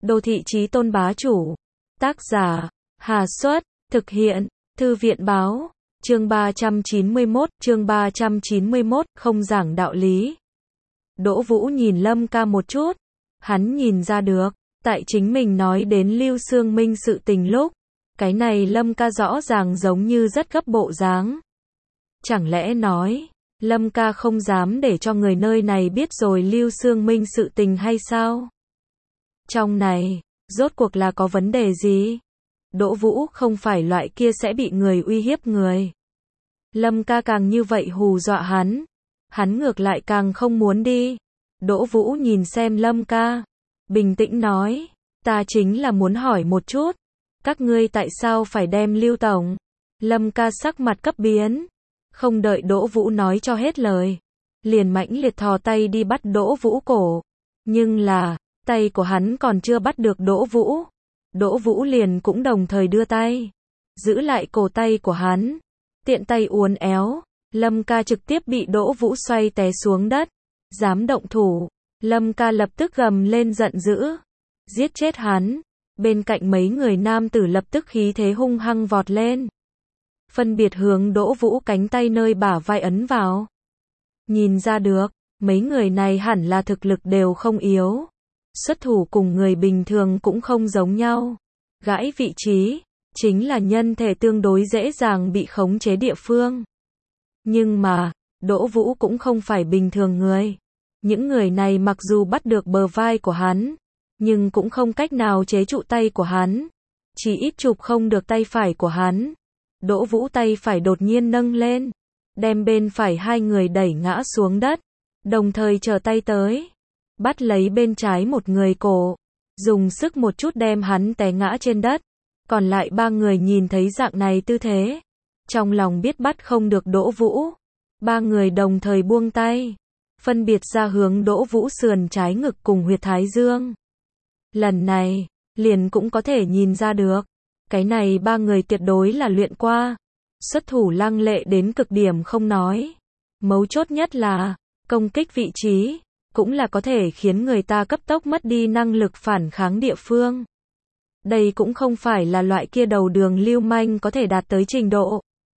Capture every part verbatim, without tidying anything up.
Đô thị chí tôn bá chủ. Tác giả, Hà Xuất, thực hiện, Thư viện Báo, chương ba trăm chín mươi mốt, chương ba trăm chín mươi mốt, không giảng đạo lý. Đỗ Vũ nhìn Lâm Ca một chút, hắn nhìn ra được, tại chính mình nói đến Lưu Xương Minh sự tình lúc, cái này Lâm Ca rõ ràng giống như rất gấp bộ dáng. Chẳng lẽ nói, Lâm Ca không dám để cho người nơi này biết rồi Lưu Xương Minh sự tình hay sao? Trong này, rốt cuộc là có vấn đề gì? Đỗ Vũ không phải loại kia sẽ bị người uy hiếp người. Lâm Ca càng như vậy hù dọa hắn, hắn ngược lại càng không muốn đi. Đỗ Vũ nhìn xem Lâm Ca, bình tĩnh nói, ta chính là muốn hỏi một chút, các ngươi tại sao phải đem Lưu Tổng? Lâm Ca sắc mặt cấp biến, không đợi Đỗ Vũ nói cho hết lời, liền mãnh liệt thò tay đi bắt Đỗ Vũ cổ. Nhưng là, tay của hắn còn chưa bắt được Đỗ Vũ, Đỗ Vũ liền cũng đồng thời đưa tay, giữ lại cổ tay của hắn, tiện tay uốn éo, Lâm Ca trực tiếp bị Đỗ Vũ xoay té xuống đất. Dám động thủ, Lâm Ca lập tức gầm lên giận dữ, giết chết hắn. Bên cạnh mấy người nam tử lập tức khí thế hung hăng vọt lên, phân biệt hướng Đỗ Vũ cánh tay nơi bả vai ấn vào. Nhìn ra được, mấy người này hẳn là thực lực đều không yếu, xuất thủ cùng người bình thường cũng không giống nhau. Gãi vị trí, chính là nhân thể tương đối dễ dàng bị khống chế địa phương. Nhưng mà, Đỗ Vũ cũng không phải bình thường người. Những người này mặc dù bắt được bờ vai của hắn, nhưng cũng không cách nào chế trụ tay của hắn, chỉ ít chụp không được tay phải của hắn. Đỗ Vũ tay phải đột nhiên nâng lên, đem bên phải hai người đẩy ngã xuống đất, đồng thời trở tay tới, bắt lấy bên trái một người cổ, dùng sức một chút đem hắn té ngã trên đất. Còn lại ba người nhìn thấy dạng này tư thế, trong lòng biết bắt không được Đỗ Vũ, ba người đồng thời buông tay, phân biệt ra hướng Đỗ Vũ sườn trái ngực cùng huyệt thái dương. Lần này, liền cũng có thể nhìn ra được, cái này ba người tuyệt đối là luyện qua, xuất thủ lăng lệ đến cực điểm không nói. Mấu chốt nhất là, công kích vị trí, cũng là có thể khiến người ta cấp tốc mất đi năng lực phản kháng địa phương. Đây cũng không phải là loại kia đầu đường lưu manh có thể đạt tới trình độ.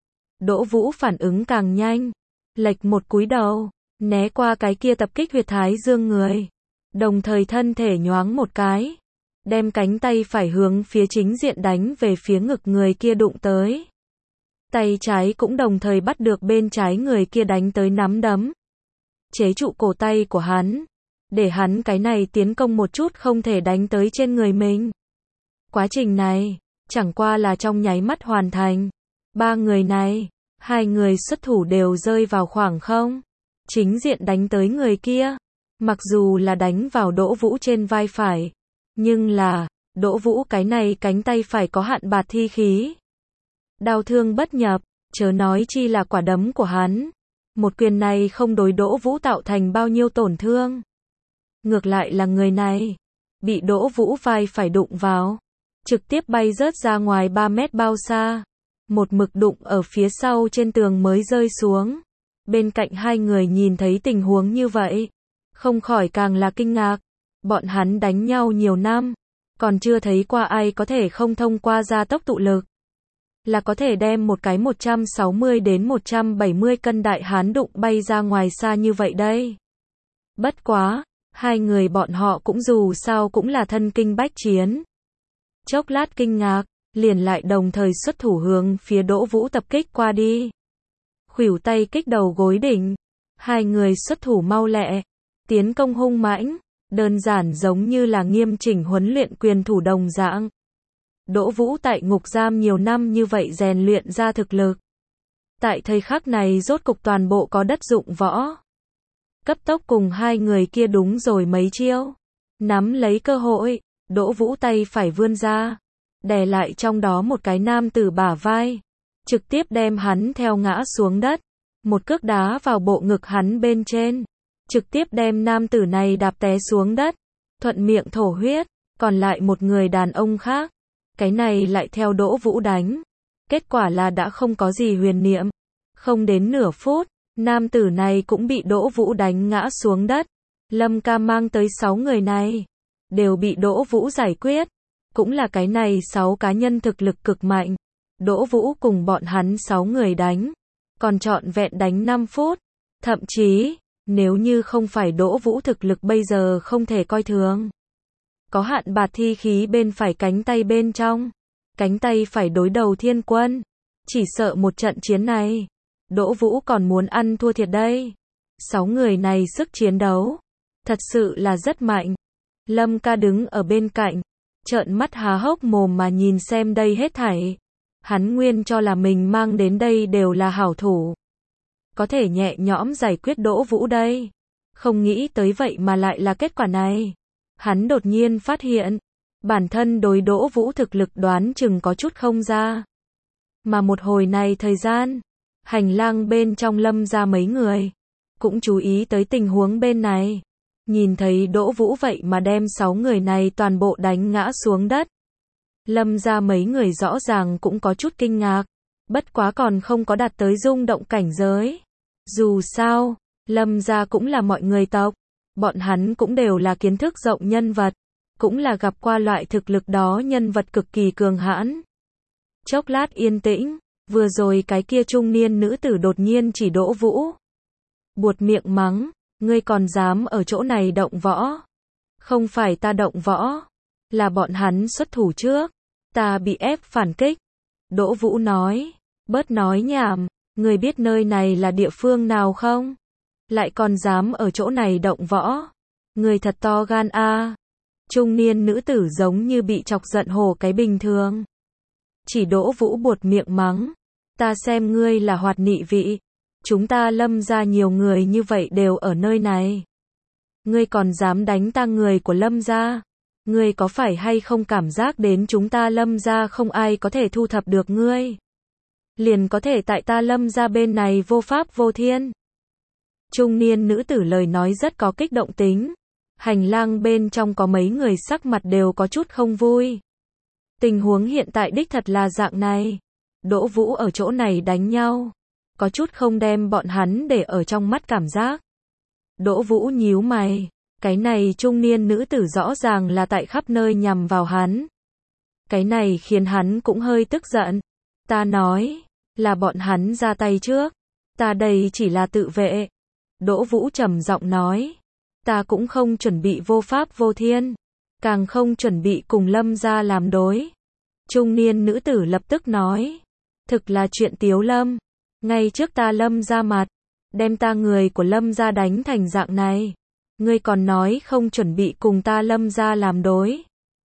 Đỗ Vũ phản ứng càng nhanh, lệch một cúi đầu, né qua cái kia tập kích huyệt thái dương người, đồng thời thân thể nhoáng một cái, đem cánh tay phải hướng phía chính diện đánh về phía ngực người kia đụng tới. Tay trái cũng đồng thời bắt được bên trái người kia đánh tới nắm đấm, chế trụ cổ tay của hắn, để hắn cái này tiến công một chút không thể đánh tới trên người mình. Quá trình này, chẳng qua là trong nháy mắt hoàn thành. Ba người này, hai người xuất thủ đều rơi vào khoảng không, chính diện đánh tới người kia. Mặc dù là đánh vào Đỗ Vũ trên vai phải, nhưng là, Đỗ Vũ cái này cánh tay phải có hạn bạt thi khí. Đau thương bất nhập, chớ nói chi là quả đấm của hắn. Một quyền này không đối Đỗ Vũ tạo thành bao nhiêu tổn thương. Ngược lại là người này, bị Đỗ Vũ vai phải đụng vào, trực tiếp bay rớt ra ngoài ba mét bao xa, một mực đụng ở phía sau trên tường mới rơi xuống. Bên cạnh hai người nhìn thấy tình huống như vậy, không khỏi càng là kinh ngạc. Bọn hắn đánh nhau nhiều năm, còn chưa thấy qua ai có thể không thông qua gia tốc tụ lực, là có thể đem một cái một trăm sáu mươi đến một trăm bảy mươi cân đại hán đụng bay ra ngoài xa như vậy đây. Bất quá, hai người bọn họ cũng dù sao cũng là thân kinh bách chiến. Chốc lát kinh ngạc, liền lại đồng thời xuất thủ hướng phía Đỗ Vũ tập kích qua đi. Khuỷu tay kích đầu gối đỉnh, hai người xuất thủ mau lẹ, tiến công hung mãnh, đơn giản giống như là nghiêm chỉnh huấn luyện quyền thủ đồng dạng. Đỗ Vũ tại ngục giam nhiều năm như vậy rèn luyện ra thực lực, tại thời khắc này rốt cục toàn bộ có đất dụng võ. Cấp tốc cùng hai người kia đúng rồi mấy chiêu, nắm lấy cơ hội, Đỗ Vũ tay phải vươn ra, đè lại trong đó một cái nam tử bả vai, trực tiếp đem hắn theo ngã xuống đất, một cước đá vào bộ ngực hắn bên trên, trực tiếp đem nam tử này đạp té xuống đất, thuận miệng thổ huyết. Còn lại một người đàn ông khác, cái này lại theo Đỗ Vũ đánh, kết quả là đã không có gì huyền niệm, không đến nửa phút, nam tử này cũng bị Đỗ Vũ đánh ngã xuống đất. Lâm Ca mang tới sáu người này, đều bị Đỗ Vũ giải quyết. Cũng là cái này sáu cá nhân thực lực cực mạnh. Đỗ Vũ cùng bọn hắn sáu người đánh, còn trọn vẹn đánh năm phút. Thậm chí, nếu như không phải Đỗ Vũ thực lực bây giờ không thể coi thường. Có hạn bạt thi khí bên phải cánh tay bên trong, cánh tay phải đối đầu Thiên Quân. Chỉ sợ một trận chiến này, Đỗ Vũ còn muốn ăn thua thiệt đây. Sáu người này sức chiến đấu, thật sự là rất mạnh. Lâm ca đứng ở bên cạnh, trợn mắt há hốc mồm mà nhìn xem đây hết thảy. Hắn nguyên cho là mình mang đến đây đều là hảo thủ, có thể nhẹ nhõm giải quyết Đỗ Vũ đây. Không nghĩ tới vậy mà lại là kết quả này. Hắn đột nhiên phát hiện, bản thân đối Đỗ Vũ thực lực đoán chừng có chút không ra. Mà một hồi này thời gian, hành lang bên trong Lâm ra mấy người, cũng chú ý tới tình huống bên này. Nhìn thấy Đỗ Vũ vậy mà đem sáu người này toàn bộ đánh ngã xuống đất. Lâm ra mấy người rõ ràng cũng có chút kinh ngạc, bất quá còn không có đạt tới rung động cảnh giới. Dù sao, Lâm ra cũng là mọi người tộc, bọn hắn cũng đều là kiến thức rộng nhân vật, cũng là gặp qua loại thực lực đó nhân vật cực kỳ cường hãn. Chốc lát yên tĩnh, vừa rồi cái kia trung niên nữ tử đột nhiên chỉ Đỗ Vũ. Buột miệng mắng, ngươi còn dám ở chỗ này động võ. Không phải ta động võ, là bọn hắn xuất thủ trước, ta bị ép phản kích. Đỗ Vũ nói, bớt nói nhảm, ngươi biết nơi này là địa phương nào không? Lại còn dám ở chỗ này động võ. Ngươi thật to gan a. Trung niên nữ tử giống như bị chọc giận hổ cái bình thường. Chỉ Đỗ Vũ buột miệng mắng, ta xem ngươi là hoạt nị vị. Chúng ta Lâm ra nhiều người như vậy đều ở nơi này. Ngươi còn dám đánh ta người của Lâm ra. Ngươi có phải hay không cảm giác đến chúng ta Lâm ra không ai có thể thu thập được ngươi? Liền có thể tại ta Lâm ra bên này vô pháp vô thiên. Trung niên nữ tử lời nói rất có kích động tính. Hành lang bên trong có mấy người sắc mặt đều có chút không vui. Tình huống hiện tại đích thật là dạng này. Đỗ Vũ ở chỗ này đánh nhau, có chút không đem bọn hắn để ở trong mắt cảm giác. Đỗ Vũ nhíu mày, cái này trung niên nữ tử rõ ràng là tại khắp nơi nhằm vào hắn. Cái này khiến hắn cũng hơi tức giận. Ta nói, là bọn hắn ra tay trước, ta đây chỉ là tự vệ. Đỗ Vũ trầm giọng nói, ta cũng không chuẩn bị vô pháp vô thiên, càng không chuẩn bị cùng Lâm gia làm đối. Trung niên nữ tử lập tức nói, thực là chuyện Tiếu Lâm, ngay trước ta Lâm gia mặt, đem ta người của Lâm gia đánh thành dạng này, ngươi còn nói không chuẩn bị cùng ta Lâm gia làm đối.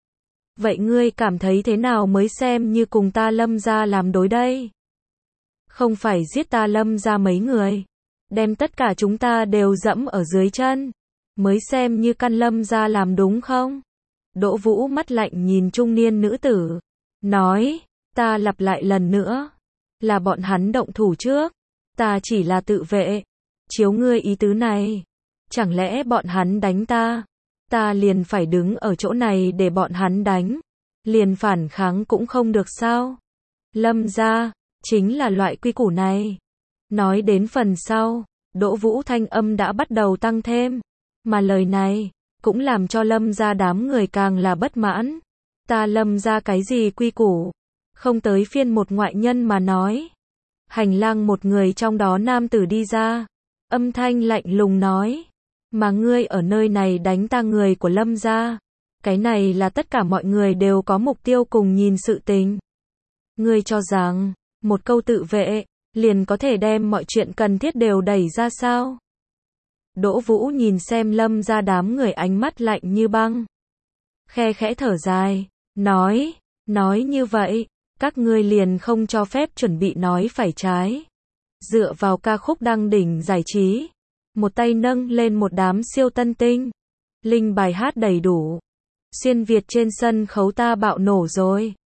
Vậy ngươi cảm thấy thế nào mới xem như cùng ta Lâm gia làm đối đây? Không phải giết ta Lâm gia mấy người, đem tất cả chúng ta đều dẫm ở dưới chân, mới xem như căn Lâm gia làm đúng không? Đỗ Vũ mắt lạnh nhìn trung niên nữ tử, nói, ta lặp lại lần nữa, là bọn hắn động thủ trước, ta chỉ là tự vệ. Chiếu ngươi ý tứ này, chẳng lẽ bọn hắn đánh ta, ta liền phải đứng ở chỗ này để bọn hắn đánh, liền phản kháng cũng không được sao? Lâm gia chính là loại quy củ này. Nói đến phần sau, Đỗ Vũ thanh âm đã bắt đầu tăng thêm, mà lời này cũng làm cho Lâm gia đám người càng là bất mãn. Ta Lâm gia cái gì quy củ, không tới phiên một ngoại nhân mà nói. Hành lang một người trong đó nam tử đi ra, âm thanh lạnh lùng nói, mà ngươi ở nơi này đánh ta người của Lâm gia, cái này là tất cả mọi người đều có mục tiêu cùng nhìn sự tình. Ngươi cho rằng, một câu tự vệ, liền có thể đem mọi chuyện cần thiết đều đẩy ra sao? Đỗ Vũ nhìn xem Lâm gia đám người ánh mắt lạnh như băng. Khe khẽ thở dài, nói, nói như vậy, các ngươi liền không cho phép chuẩn bị nói phải trái. Dựa vào ca khúc đăng đỉnh giải trí, một tay nâng lên một đám siêu tân tinh. Linh bài hát đầy đủ. Xuyên Việt trên sân khấu ta bạo nổ rồi.